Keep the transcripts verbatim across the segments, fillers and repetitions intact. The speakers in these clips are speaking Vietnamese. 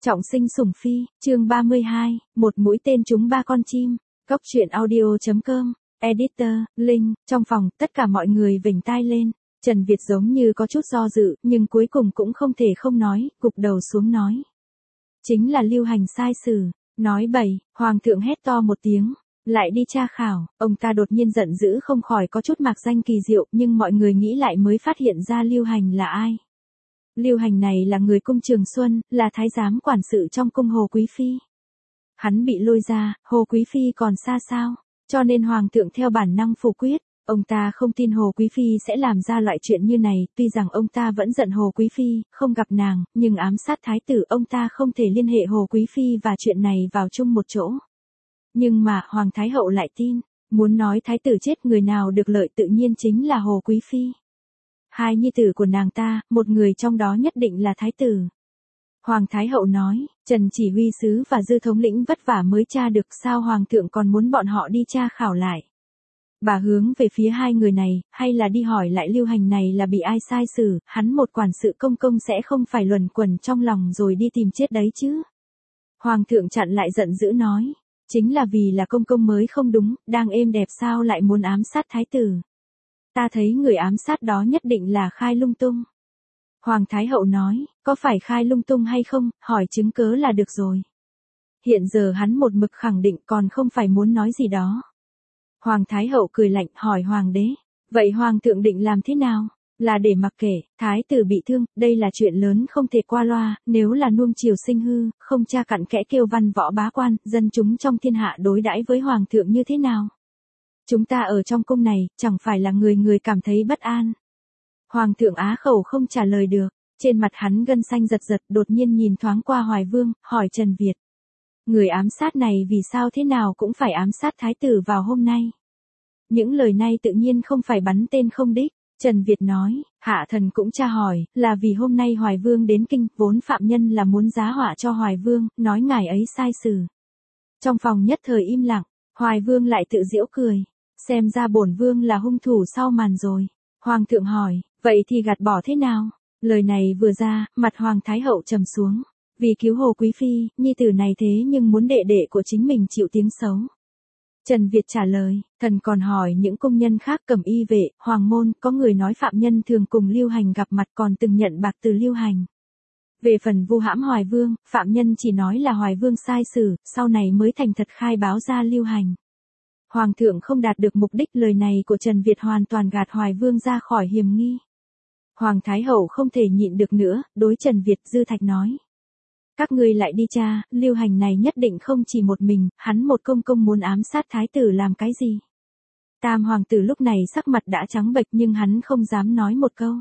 Trọng sinh sủng phi, chương ba mươi hai, một mũi tên trúng ba con chim. Cốc truyện audio chấm com, editor, Linh, trong phòng, tất cả mọi người vểnh tai lên. Trần Việt giống như có chút do dự, nhưng cuối cùng cũng không thể không nói, gục đầu xuống nói. Chính là Lưu Hành sai sử, nói bậy, Hoàng thượng hét to một tiếng, lại đi tra khảo, ông ta đột nhiên giận dữ không khỏi có chút mạc danh kỳ diệu, nhưng mọi người nghĩ lại mới phát hiện ra Lưu Hành là ai. Lưu Hành này là người cung Trường Xuân, là thái giám quản sự trong cung Hồ Quý Phi. Hắn bị lôi ra, Hồ Quý Phi còn xa sao, cho nên Hoàng thượng theo bản năng phủ quyết, ông ta không tin Hồ Quý Phi sẽ làm ra loại chuyện như này, tuy rằng ông ta vẫn giận Hồ Quý Phi, không gặp nàng, nhưng ám sát thái tử ông ta không thể liên hệ Hồ Quý Phi và chuyện này vào chung một chỗ. Nhưng mà Hoàng Thái Hậu lại tin, muốn nói thái tử chết người nào được lợi tự nhiên chính là Hồ Quý Phi. Hai nhi tử của nàng ta, một người trong đó nhất định là thái tử. Hoàng Thái Hậu nói, Trần chỉ huy sứ và Dư thống lĩnh vất vả mới tra được, sao Hoàng thượng còn muốn bọn họ đi tra khảo lại. Bà hướng về phía hai người này, hay là đi hỏi lại Lưu Hành này là bị ai sai xử, hắn một quản sự công công sẽ không phải luẩn quẩn trong lòng rồi đi tìm chết đấy chứ. Hoàng thượng chặn lại giận dữ nói, chính là vì là công công mới không đúng, đang êm đẹp sao lại muốn ám sát thái tử. Ta thấy người ám sát đó nhất định là khai lung tung. Hoàng Thái Hậu nói, có phải khai lung tung hay không, hỏi chứng cớ là được rồi. Hiện giờ hắn một mực khẳng định còn không phải muốn nói gì đó. Hoàng Thái Hậu cười lạnh hỏi Hoàng đế, vậy Hoàng thượng định làm thế nào? Là để mặc kệ, thái tử bị thương, đây là chuyện lớn không thể qua loa, nếu là nuông chiều sinh hư, không tra cặn kẽ kêu văn võ bá quan, dân chúng trong thiên hạ đối đãi với Hoàng thượng như thế nào? Chúng ta ở trong cung này, chẳng phải là người người cảm thấy bất an. Hoàng thượng á khẩu không trả lời được, trên mặt hắn gân xanh giật giật, đột nhiên nhìn thoáng qua Hoài Vương, hỏi Trần Việt. Người ám sát này vì sao thế nào cũng phải ám sát thái tử vào hôm nay? Những lời này tự nhiên không phải bắn tên không đích. Trần Việt nói, hạ thần cũng tra hỏi, là vì hôm nay Hoài Vương đến kinh, vốn phạm nhân là muốn giá họa cho Hoài Vương, nói ngài ấy sai sử. Trong phòng nhất thời im lặng, Hoài Vương lại tự giễu cười, xem ra bổn vương là hung thủ sau màn rồi. Hoàng thượng hỏi, vậy thì gạt bỏ thế nào? Lời này vừa ra, mặt Hoàng Thái Hậu trầm xuống, vì cứu Hồ Quý Phi, nhi tử này thế nhưng muốn đệ đệ của chính mình chịu tiếng xấu. Trần Việt trả lời, thần còn hỏi những công nhân khác cẩm y vệ, hoàng môn, có người nói phạm nhân thường cùng Lưu Hành gặp mặt còn từng nhận bạc từ Lưu Hành. Về phần vu hãm Hoài Vương, phạm nhân chỉ nói là Hoài Vương sai sử, sau này mới thành thật khai báo ra Lưu Hành. Hoàng thượng không đạt được mục đích, lời này của Trần Việt hoàn toàn gạt Hoài Vương ra khỏi hiểm nghi. Hoàng Thái Hậu không thể nhịn được nữa, đối Trần Việt Dư Thạch nói. Các ngươi lại đi tra, Lưu Hành này nhất định không chỉ một mình, hắn một công công muốn ám sát thái tử làm cái gì. Tam hoàng tử lúc này sắc mặt đã trắng bệch nhưng hắn không dám nói một câu.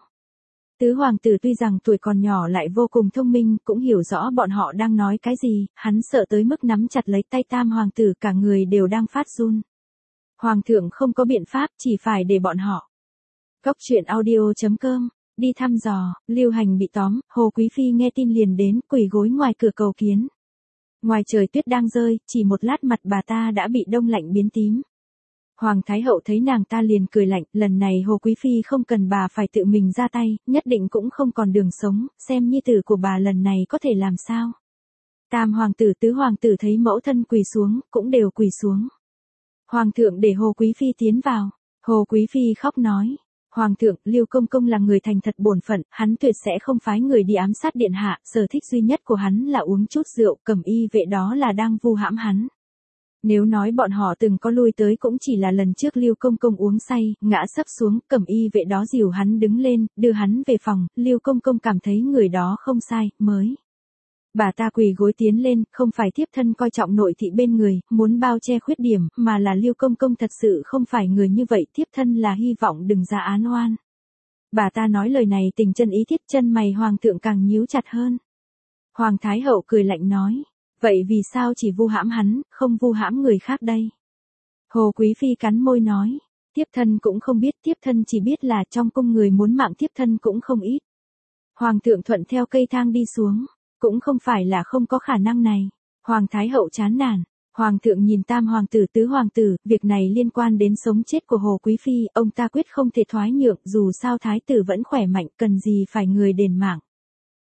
Tứ hoàng tử tuy rằng tuổi còn nhỏ lại vô cùng thông minh, cũng hiểu rõ bọn họ đang nói cái gì, hắn sợ tới mức nắm chặt lấy tay tam hoàng tử, cả người đều đang phát run. Hoàng thượng không có biện pháp, chỉ phải để bọn họ. Cốc truyện audio chấm com, đi thăm dò, Lưu Hành bị tóm, Hồ Quý Phi nghe tin liền đến, quỳ gối ngoài cửa cầu kiến. Ngoài trời tuyết đang rơi, chỉ một lát mặt bà ta đã bị đông lạnh biến tím. Hoàng Thái Hậu thấy nàng ta liền cười lạnh, lần này Hồ Quý Phi không cần bà phải tự mình ra tay, nhất định cũng không còn đường sống, xem nhi tử của bà lần này có thể làm sao. Tam hoàng tử tứ hoàng tử thấy mẫu thân quỳ xuống, cũng đều quỳ xuống. Hoàng thượng để Hồ Quý Phi tiến vào, Hồ Quý Phi khóc nói. Hoàng thượng, Lưu công công là người thành thật bổn phận, hắn tuyệt sẽ không phái người đi ám sát điện hạ, sở thích duy nhất của hắn là uống chút rượu, cẩm y vệ đó là đang vu hãm hắn. Nếu nói bọn họ từng có lui tới cũng chỉ là lần trước Lưu công công uống say, ngã sấp xuống, cẩm y vệ đó dìu hắn đứng lên, đưa hắn về phòng, Lưu công công cảm thấy người đó không sai, mới. Bà ta quỳ gối tiến lên, không phải thiếp thân coi trọng nội thị bên người, muốn bao che khuyết điểm, mà là Lưu công công thật sự không phải người như vậy, thiếp thân là hy vọng đừng ra án oan. Bà ta nói lời này tình chân ý thiết, chân mày hoàng thượng càng nhíu chặt hơn. Hoàng Thái Hậu cười lạnh nói, vậy vì sao chỉ vu hãm hắn, không vu hãm người khác đây? Hồ Quý Phi cắn môi nói, thiếp thân cũng không biết, thiếp thân chỉ biết là trong cung người muốn mạng thiếp thân cũng không ít. Hoàng thượng thuận theo cây thang đi xuống. Cũng không phải là không có khả năng này. Hoàng Thái Hậu chán nản. Hoàng thượng nhìn tam hoàng tử tứ hoàng tử, việc này liên quan đến sống chết của Hồ Quý Phi, ông ta quyết không thể thoái nhượng, dù sao thái tử vẫn khỏe mạnh, cần gì phải người đền mạng.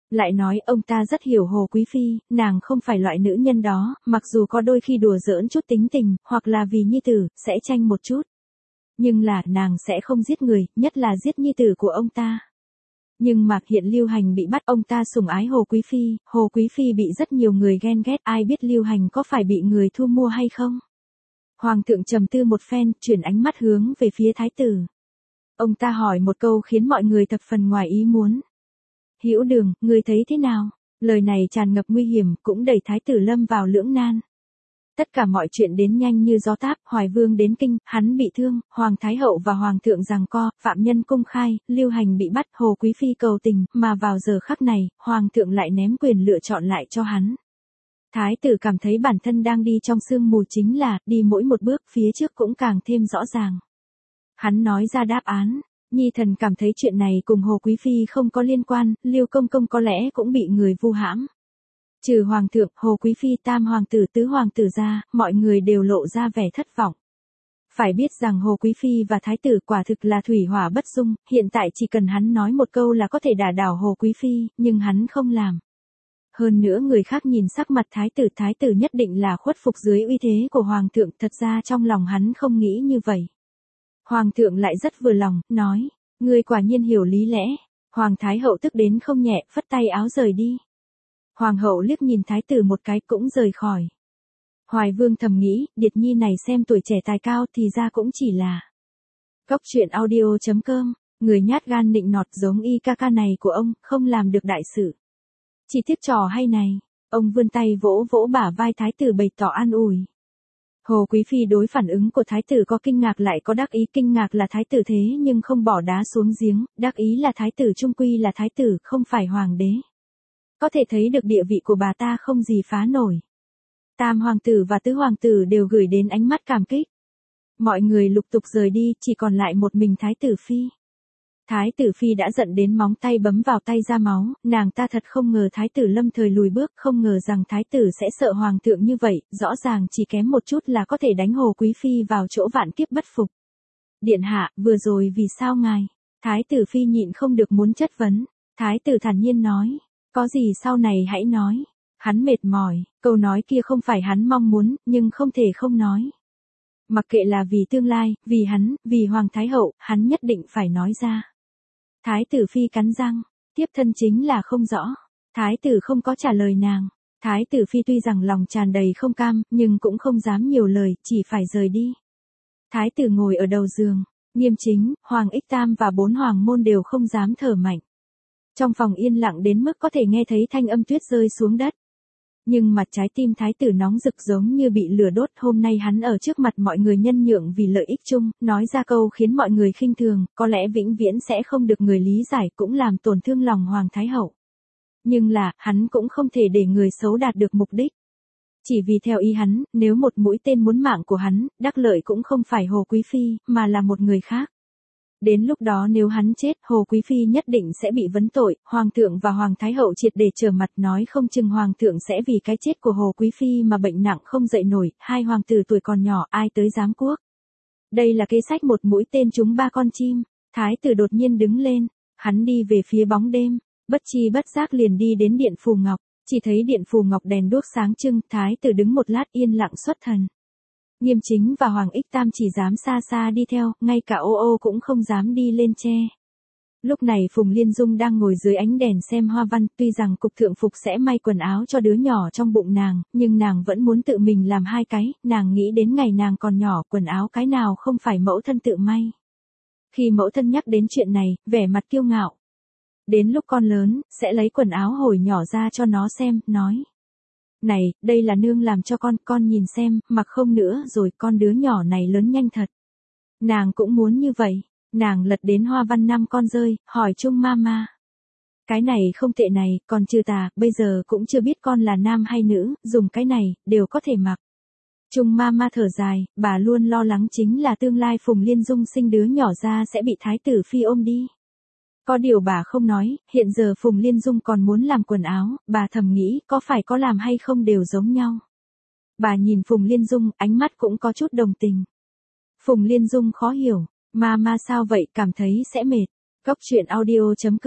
Lại nói ông ta rất hiểu Hồ Quý Phi, nàng không phải loại nữ nhân đó, mặc dù có đôi khi đùa giỡn chút tính tình, hoặc là vì nhi tử, sẽ tranh một chút. Nhưng là, nàng sẽ không giết người, nhất là giết nhi tử của ông ta. Nhưng mà hiện Lưu Hành bị bắt, ông ta sủng ái Hồ Quý Phi, Hồ Quý Phi bị rất nhiều người ghen ghét, ai biết Lưu Hành có phải bị người thu mua hay không? Hoàng thượng trầm tư một phen, chuyển ánh mắt hướng về phía thái tử. Ông ta hỏi một câu khiến mọi người thập phần ngoài ý muốn. Hữu Đường, ngươi thấy thế nào? Lời này tràn ngập nguy hiểm, cũng đẩy thái tử lâm vào lưỡng nan. Tất cả mọi chuyện đến nhanh như gió táp, Hoài Vương đến kinh, hắn bị thương, Hoàng Thái Hậu và Hoàng thượng giằng co, phạm nhân công khai, Lưu Hành bị bắt, Hồ Quý Phi cầu tình, mà vào giờ khắc này, Hoàng thượng lại ném quyền lựa chọn lại cho hắn. Thái tử cảm thấy bản thân đang đi trong sương mù, chính là, đi mỗi một bước phía trước cũng càng thêm rõ ràng. Hắn nói ra đáp án. Nhi thần cảm thấy chuyện này cùng Hồ Quý Phi không có liên quan, Lưu Công Công có lẽ cũng bị người vu hãm. Trừ Hoàng thượng, Hồ Quý Phi, tam hoàng tử, tứ hoàng tử ra, mọi người đều lộ ra vẻ thất vọng. Phải biết rằng Hồ Quý Phi và Thái tử quả thực là thủy hỏa bất dung, hiện tại chỉ cần hắn nói một câu là có thể đả đảo Hồ Quý Phi, nhưng hắn không làm. Hơn nữa người khác nhìn sắc mặt Thái tử, Thái tử nhất định là khuất phục dưới uy thế của Hoàng thượng, thật ra trong lòng hắn không nghĩ như vậy. Hoàng thượng lại rất vừa lòng, nói, ngươi quả nhiên hiểu lý lẽ. Hoàng Thái Hậu tức đến không nhẹ, phất tay áo rời đi. Hoàng hậu liếc nhìn thái tử một cái cũng rời khỏi. Hoài Vương thầm nghĩ, Điệt Nhi này xem tuổi trẻ tài cao thì ra cũng chỉ là. Cốc truyện audio chấm com, người nhát gan nịnh nọt giống y ca ca này của ông, không làm được đại sự. Chỉ tiếc trò hay này, ông vươn tay vỗ vỗ bả vai thái tử bày tỏ an ủi. Hồ Quý Phi đối phản ứng của thái tử có kinh ngạc lại có đắc ý, kinh ngạc là thái tử thế nhưng không bỏ đá xuống giếng, đắc ý là thái tử trung quy là thái tử, không phải hoàng đế. Có thể thấy được địa vị của bà ta không gì phá nổi. Tam hoàng tử và tứ hoàng tử đều gửi đến ánh mắt cảm kích. Mọi người lục tục rời đi, chỉ còn lại một mình thái tử Phi. Thái tử Phi đã giận đến móng tay bấm vào tay ra máu, nàng ta thật không ngờ thái tử lâm thời lùi bước, không ngờ rằng thái tử sẽ sợ hoàng thượng như vậy, rõ ràng chỉ kém một chút là có thể đánh Hồ Quý Phi vào chỗ vạn kiếp bất phục. Điện hạ, vừa rồi vì sao ngài? Thái tử Phi nhịn không được muốn chất vấn. Thái tử thản nhiên nói, có gì sau này hãy nói. Hắn mệt mỏi, câu nói kia không phải hắn mong muốn, nhưng không thể không nói. Mặc kệ là vì tương lai, vì hắn, vì Hoàng Thái Hậu, hắn nhất định phải nói ra. Thái tử Phi cắn răng, tiếp thân chính là không rõ. Thái tử không có trả lời nàng. Thái tử Phi tuy rằng lòng tràn đầy không cam, nhưng cũng không dám nhiều lời, chỉ phải rời đi. Thái tử ngồi ở đầu giường, Nghiêm Chính, Hoàng Ích Tam và bốn hoàng môn đều không dám thở mạnh. Trong phòng yên lặng đến mức có thể nghe thấy thanh âm tuyết rơi xuống đất. Nhưng mặt trái tim thái tử nóng rực giống như bị lửa đốt, hôm nay hắn ở trước mặt mọi người nhân nhượng vì lợi ích chung, nói ra câu khiến mọi người khinh thường, có lẽ vĩnh viễn sẽ không được người lý giải, cũng làm tổn thương lòng Hoàng Thái Hậu. Nhưng là, hắn cũng không thể để người xấu đạt được mục đích. Chỉ vì theo ý hắn, nếu một mũi tên muốn mạng của hắn, đắc lợi cũng không phải Hồ Quý Phi, mà là một người khác. Đến lúc đó nếu hắn chết, Hồ Quý Phi nhất định sẽ bị vấn tội, Hoàng thượng và Hoàng Thái Hậu triệt để trở mặt, nói không chừng Hoàng thượng sẽ vì cái chết của Hồ Quý Phi mà bệnh nặng không dậy nổi, hai hoàng tử tuổi còn nhỏ ai tới giám quốc. Đây là kế sách một mũi tên trúng ba con chim. Thái tử đột nhiên đứng lên, hắn đi về phía bóng đêm, bất chi bất giác liền đi đến điện Phù Ngọc, chỉ thấy điện Phù Ngọc đèn đuốc sáng trưng, thái tử đứng một lát yên lặng xuất thần. Nghiêm Chính và Hoàng Ích Tam chỉ dám xa xa đi theo, ngay cả ô ô cũng không dám đi lên che. Lúc này Phùng Liên Dung đang ngồi dưới ánh đèn xem hoa văn, tuy rằng cục thượng phục sẽ may quần áo cho đứa nhỏ trong bụng nàng, nhưng nàng vẫn muốn tự mình làm hai cái, nàng nghĩ đến ngày nàng còn nhỏ, quần áo cái nào không phải mẫu thân tự may. Khi mẫu thân nhắc đến chuyện này, vẻ mặt kiêu ngạo. Đến lúc con lớn, sẽ lấy quần áo hồi nhỏ ra cho nó xem, nói. Này, đây là nương làm cho con, con nhìn xem, mặc không nữa rồi con đứa nhỏ này lớn nhanh thật. Nàng cũng muốn như vậy, nàng lật đến hoa văn năm con rơi, hỏi Trung Mama. Cái này không tệ này, còn trừ tà, bây giờ cũng chưa biết con là nam hay nữ, dùng cái này, đều có thể mặc. Trung Mama thở dài, bà luôn lo lắng chính là tương lai Phùng Liên Dung sinh đứa nhỏ ra sẽ bị thái tử Phi ôm đi. Có điều bà không nói, hiện giờ Phùng Liên Dung còn muốn làm quần áo, bà thầm nghĩ có phải có làm hay không đều giống nhau. Bà nhìn Phùng Liên Dung, ánh mắt cũng có chút đồng tình. Phùng Liên Dung khó hiểu, Mama sao vậy, cảm thấy sẽ mệt. Cốc truyện audio chấm com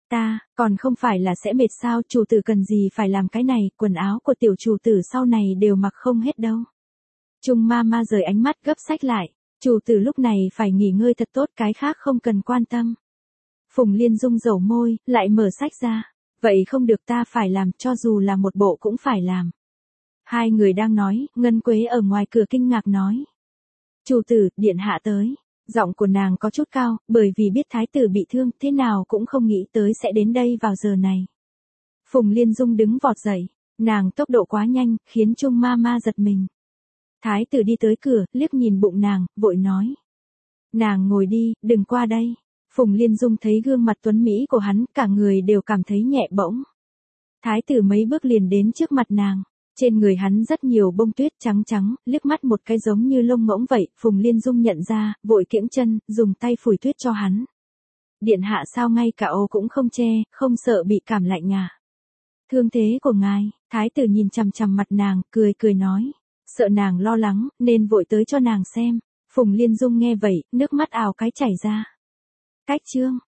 Ta, còn không phải là sẽ mệt sao, chủ tử cần gì phải làm cái này, quần áo của tiểu chủ tử sau này đều mặc không hết đâu. Trung ma ma rời ánh mắt gấp sách lại, chủ tử lúc này phải nghỉ ngơi thật tốt, cái khác không cần quan tâm. Phùng Liên Dung dầu môi, lại mở sách ra. Vậy không được, ta phải làm, cho dù là một bộ cũng phải làm. Hai người đang nói, Ngân Quế ở ngoài cửa kinh ngạc nói. Chủ tử, điện hạ tới. Giọng của nàng có chút cao, bởi vì biết thái tử bị thương, thế nào cũng không nghĩ tới sẽ đến đây vào giờ này. Phùng Liên Dung đứng vọt dậy, nàng tốc độ quá nhanh, khiến Trung ma ma giật mình. Thái tử đi tới cửa, liếc nhìn bụng nàng, vội nói. Nàng ngồi đi, đừng qua đây. Phùng Liên Dung thấy gương mặt tuấn Mỹ của hắn, cả người đều cảm thấy nhẹ bỗng. Thái tử mấy bước liền đến trước mặt nàng. Trên người hắn rất nhiều bông tuyết trắng trắng, liếc mắt một cái giống như lông ngỗng vậy, Phùng Liên Dung nhận ra, vội kiễng chân, dùng tay phủi tuyết cho hắn. Điện hạ sao ngay cả ô cũng không che, không sợ bị cảm lạnh à? Thương thế của ngài, thái tử nhìn chằm chằm mặt nàng, cười cười nói. Sợ nàng lo lắng, nên vội tới cho nàng xem. Phùng Liên Dung nghe vậy, nước mắt ào cái chảy ra. Cách chương,